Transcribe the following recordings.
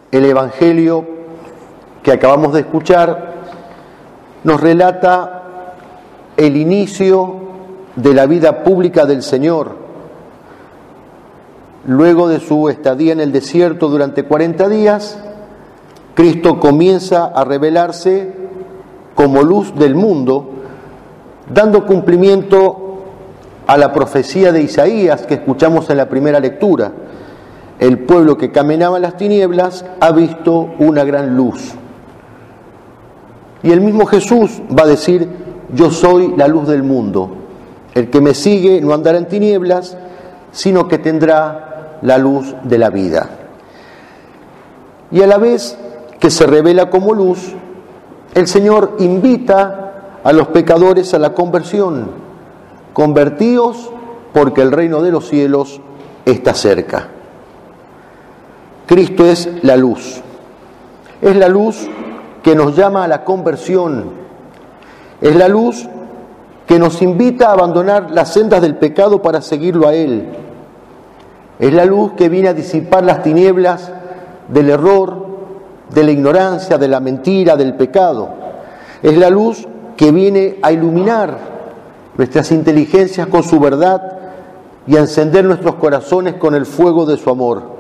El Evangelio que acabamos de escuchar nos relata el inicio de la vida pública del Señor. Luego de su estadía en el desierto durante 40 días, Cristo comienza a revelarse como luz del mundo, dando cumplimiento a la profecía de Isaías que escuchamos en la primera lectura. El pueblo que caminaba en las tinieblas ha visto una gran luz. Y el mismo Jesús va a decir: yo soy la luz del mundo. El que me sigue no andará en tinieblas, sino que tendrá la luz de la vida. Y a la vez que se revela como luz, el Señor invita a los pecadores a la conversión. Convertíos, porque el reino de los cielos está cerca. Cristo es la luz. Es la luz que nos llama a la conversión. Es la luz que nos invita a abandonar las sendas del pecado para seguirlo a Él. Es la luz que viene a disipar las tinieblas del error, de la ignorancia, de la mentira, del pecado. Es la luz que viene a iluminar nuestras inteligencias con su verdad y a encender nuestros corazones con el fuego de su amor.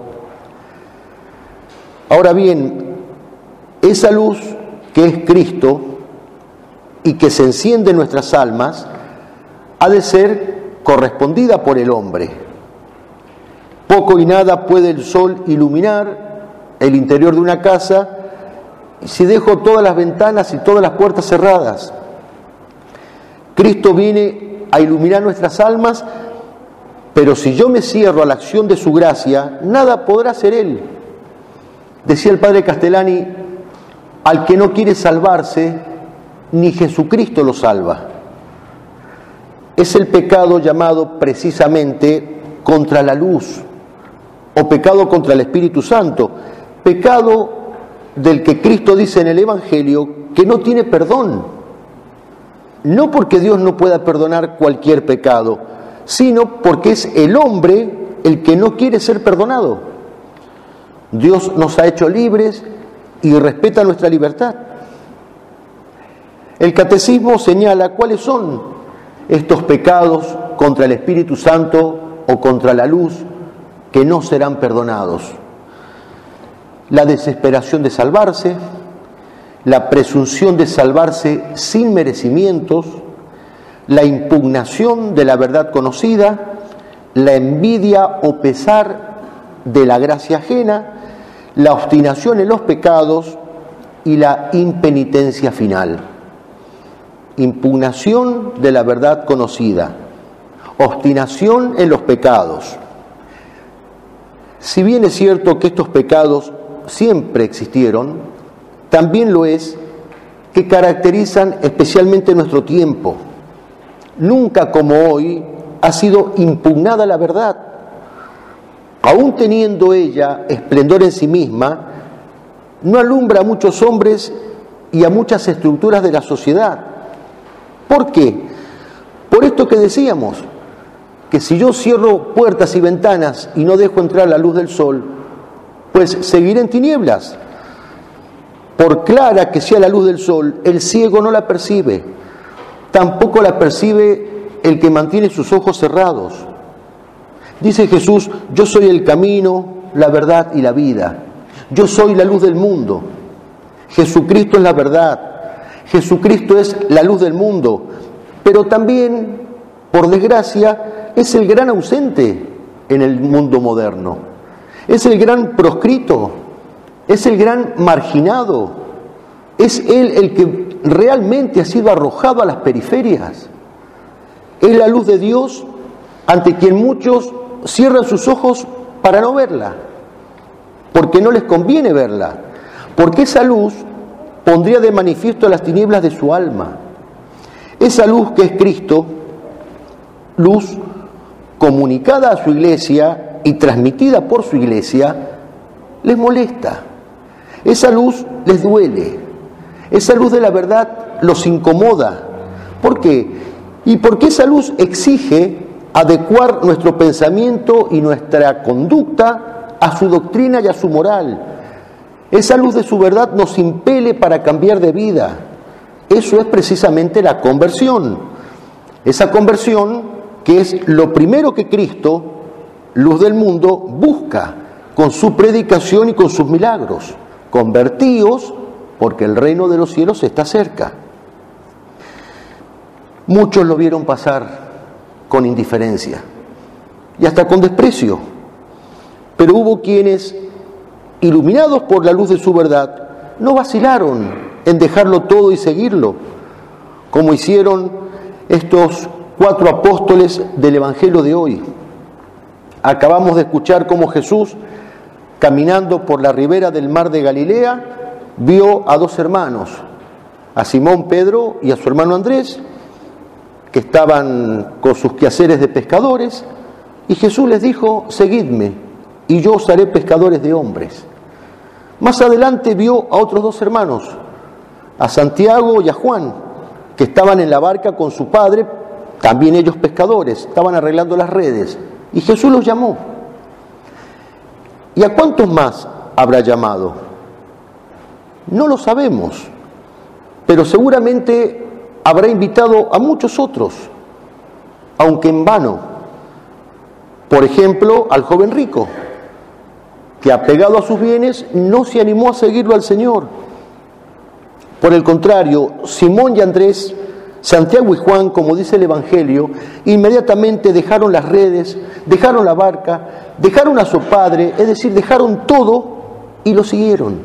Ahora bien, esa luz que es Cristo y que se enciende en nuestras almas, ha de ser correspondida por el hombre. Poco y nada puede el sol iluminar el interior de una casa si dejo todas las ventanas y todas las puertas cerradas. Cristo viene a iluminar nuestras almas, pero si yo me cierro a la acción de su gracia, nada podrá hacer Él. Decía el padre Castellani: al que no quiere salvarse, ni Jesucristo lo salva. Es el pecado llamado precisamente contra la luz, o pecado contra el Espíritu Santo, pecado del que Cristo dice en el Evangelio que no tiene perdón. No porque Dios no pueda perdonar cualquier pecado, sino porque es el hombre el que no quiere ser perdonado. Dios nos ha hecho libres y respeta nuestra libertad. El catecismo señala cuáles son estos pecados contra el Espíritu Santo o contra la luz que no serán perdonados. La desesperación de salvarse, la presunción de salvarse sin merecimientos, la impugnación de la verdad conocida, la envidia o pesar de la gracia ajena, la obstinación en los pecados y la impenitencia final. Impugnación de la verdad conocida, obstinación en los pecados. Si bien es cierto que estos pecados siempre existieron, también lo es que caracterizan especialmente nuestro tiempo. Nunca como hoy ha sido impugnada la verdad. Aún teniendo ella esplendor en sí misma, no alumbra a muchos hombres y a muchas estructuras de la sociedad. ¿Por qué? Por esto que decíamos, que si yo cierro puertas y ventanas y no dejo entrar la luz del sol, pues seguiré en tinieblas. Por clara que sea la luz del sol, el ciego no la percibe, tampoco la percibe el que mantiene sus ojos cerrados. Dice Jesús: yo soy el camino, la verdad y la vida. Yo soy la luz del mundo. Jesucristo es la verdad. Jesucristo es la luz del mundo. Pero también, por desgracia, es el gran ausente en el mundo moderno. Es el gran proscrito. Es el gran marginado. Es Él el que realmente ha sido arrojado a las periferias. Es la luz de Dios ante quien muchos cierran sus ojos para no verla, porque no les conviene verla, porque esa luz pondría de manifiesto las tinieblas de su alma. Esa luz que es Cristo, luz comunicada a su iglesia y transmitida por su iglesia, les molesta. Esa luz les duele. Esa luz de la verdad los incomoda. ¿Por qué? Y porque esa luz exige adecuar nuestro pensamiento y nuestra conducta a su doctrina y a su moral. Esa luz de su verdad nos impele para cambiar de vida. Eso es precisamente la conversión. Esa conversión que es lo primero que Cristo, luz del mundo, busca con su predicación y con sus milagros. Convertíos, porque el reino de los cielos está cerca. Muchos lo vieron pasar con indiferencia y hasta con desprecio, pero hubo quienes, iluminados por la luz de su verdad, no vacilaron en dejarlo todo y seguirlo, como hicieron estos 4 apóstoles del Evangelio de hoy. Acabamos de escuchar cómo Jesús, caminando por la ribera del mar de Galilea, vio a 2 hermanos, a Simón Pedro y a su hermano Andrés, que estaban con sus quehaceres de pescadores, y Jesús les dijo: seguidme, y yo os haré pescadores de hombres. Más adelante vio a otros 2 hermanos, a Santiago y a Juan, que estaban en la barca con su padre, también ellos pescadores, estaban arreglando las redes, y Jesús los llamó. ¿Y a cuántos más habrá llamado? No lo sabemos, pero seguramente habrá invitado a muchos otros, aunque en vano. Por ejemplo, al joven rico, que apegado a sus bienes no se animó a seguirlo al Señor. Por el contrario, Simón y Andrés, Santiago y Juan, como dice el Evangelio, inmediatamente dejaron las redes, dejaron la barca, dejaron a su padre, es decir, dejaron todo y lo siguieron.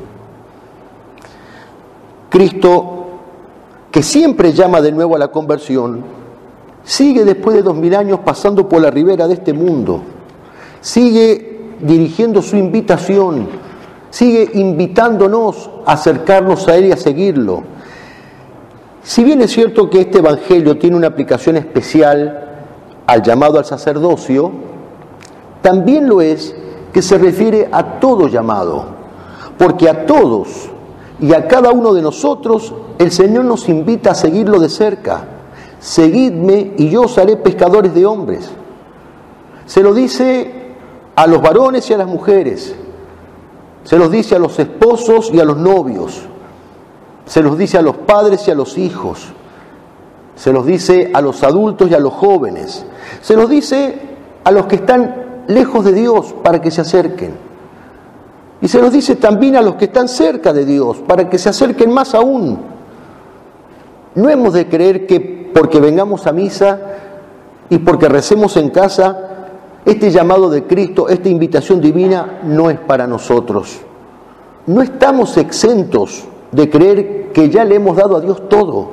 Cristo, que siempre llama de nuevo a la conversión, sigue después de 2000 años pasando por la ribera de este mundo, sigue dirigiendo su invitación, sigue invitándonos a acercarnos a Él y a seguirlo. Si bien es cierto que este Evangelio tiene una aplicación especial al llamado al sacerdocio, también lo es que se refiere a todo llamado, porque a todos y a cada uno de nosotros el Señor nos invita a seguirlo de cerca. Seguidme y yo os haré pescadores de hombres. Se lo dice a los varones y a las mujeres, se los dice a los esposos y a los novios, se los dice a los padres y a los hijos, se los dice a los adultos y a los jóvenes, se los dice a los que están lejos de Dios para que se acerquen. Y se los dice también a los que están cerca de Dios, para que se acerquen más aún. No hemos de creer que porque vengamos a misa y porque recemos en casa, este llamado de Cristo, esta invitación divina, no es para nosotros. No estamos exentos de creer que ya le hemos dado a Dios todo.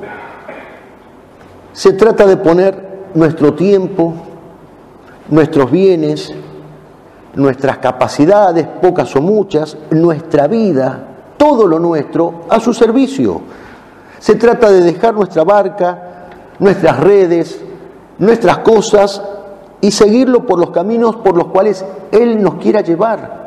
Se trata de poner nuestro tiempo, nuestros bienes, nuestras capacidades, pocas o muchas, nuestra vida, todo lo nuestro, a su servicio. Se trata de dejar nuestra barca, nuestras redes, nuestras cosas y seguirlo por los caminos por los cuales Él nos quiera llevar.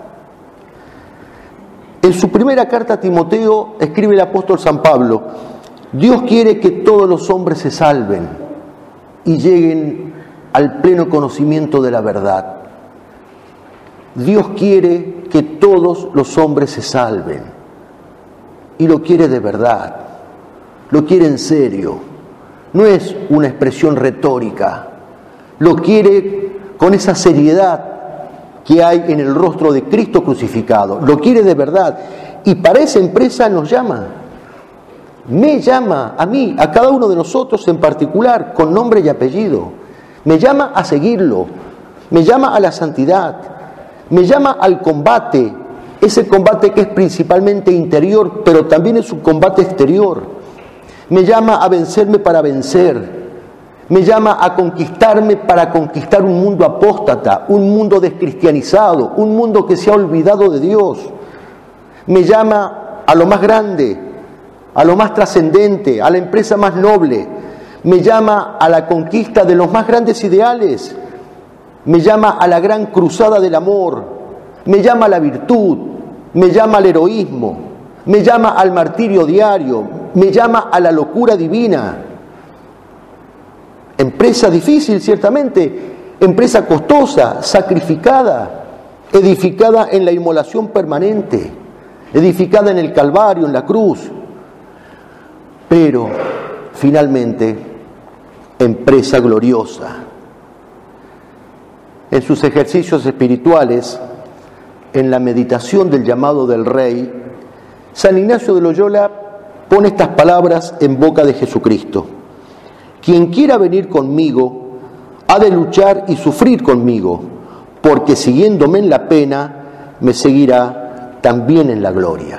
En su primera carta a Timoteo escribe el apóstol San Pablo: Dios quiere que todos los hombres se salven y lleguen al pleno conocimiento de la verdad. Dios quiere que todos los hombres se salven y lo quiere de verdad, lo quiere en serio, no es una expresión retórica, lo quiere con esa seriedad que hay en el rostro de Cristo crucificado, lo quiere de verdad y para esa empresa nos llama, me llama a mí, a cada uno de nosotros en particular, con nombre y apellido, me llama a seguirlo, me llama a la santidad, me llama al combate, ese combate que es principalmente interior, pero también es un combate exterior. Me llama a vencerme para vencer. Me llama a conquistarme para conquistar un mundo apóstata, un mundo descristianizado, un mundo que se ha olvidado de Dios. Me llama a lo más grande, a lo más trascendente, a la empresa más noble. Me llama a la conquista de los más grandes ideales. Me llama a la gran cruzada del amor, me llama a la virtud, me llama al heroísmo, me llama al martirio diario, me llama a la locura divina. Empresa difícil, ciertamente, empresa costosa, sacrificada, edificada en la inmolación permanente, edificada en el Calvario, en la cruz, pero finalmente empresa gloriosa. En sus ejercicios espirituales, en la meditación del llamado del Rey, San Ignacio de Loyola pone estas palabras en boca de Jesucristo: quien quiera venir conmigo ha de luchar y sufrir conmigo, porque siguiéndome en la pena, me seguirá también en la gloria.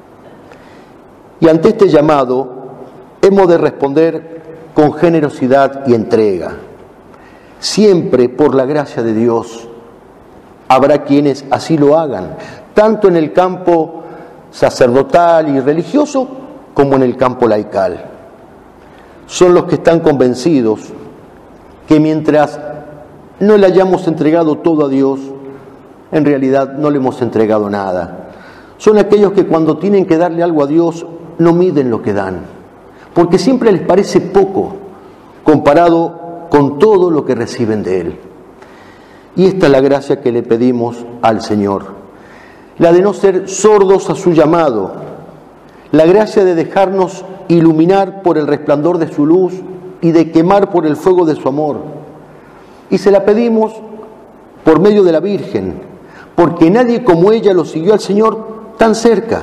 Y ante este llamado hemos de responder con generosidad y entrega. Siempre, por la gracia de Dios, habrá quienes así lo hagan, tanto en el campo sacerdotal y religioso como en el campo laical. Son los que están convencidos que mientras no le hayamos entregado todo a Dios, en realidad no le hemos entregado nada. Son aquellos que cuando tienen que darle algo a Dios no miden lo que dan, porque siempre les parece poco comparado con todo lo que reciben de Él. Y esta es la gracia que le pedimos al Señor, la de no ser sordos a su llamado, la gracia de dejarnos iluminar por el resplandor de su luz y de quemar por el fuego de su amor. Y se la pedimos por medio de la Virgen, porque nadie como ella lo siguió al Señor tan cerca.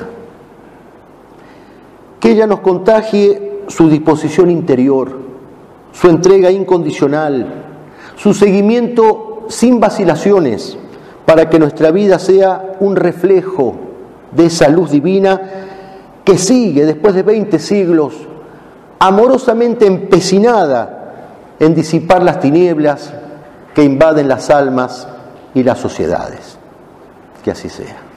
Que ella nos contagie su disposición interior, su entrega incondicional, su seguimiento sin vacilaciones, para que nuestra vida sea un reflejo de esa luz divina que sigue después de 20 siglos, amorosamente empecinada en disipar las tinieblas que invaden las almas y las sociedades. Que así sea.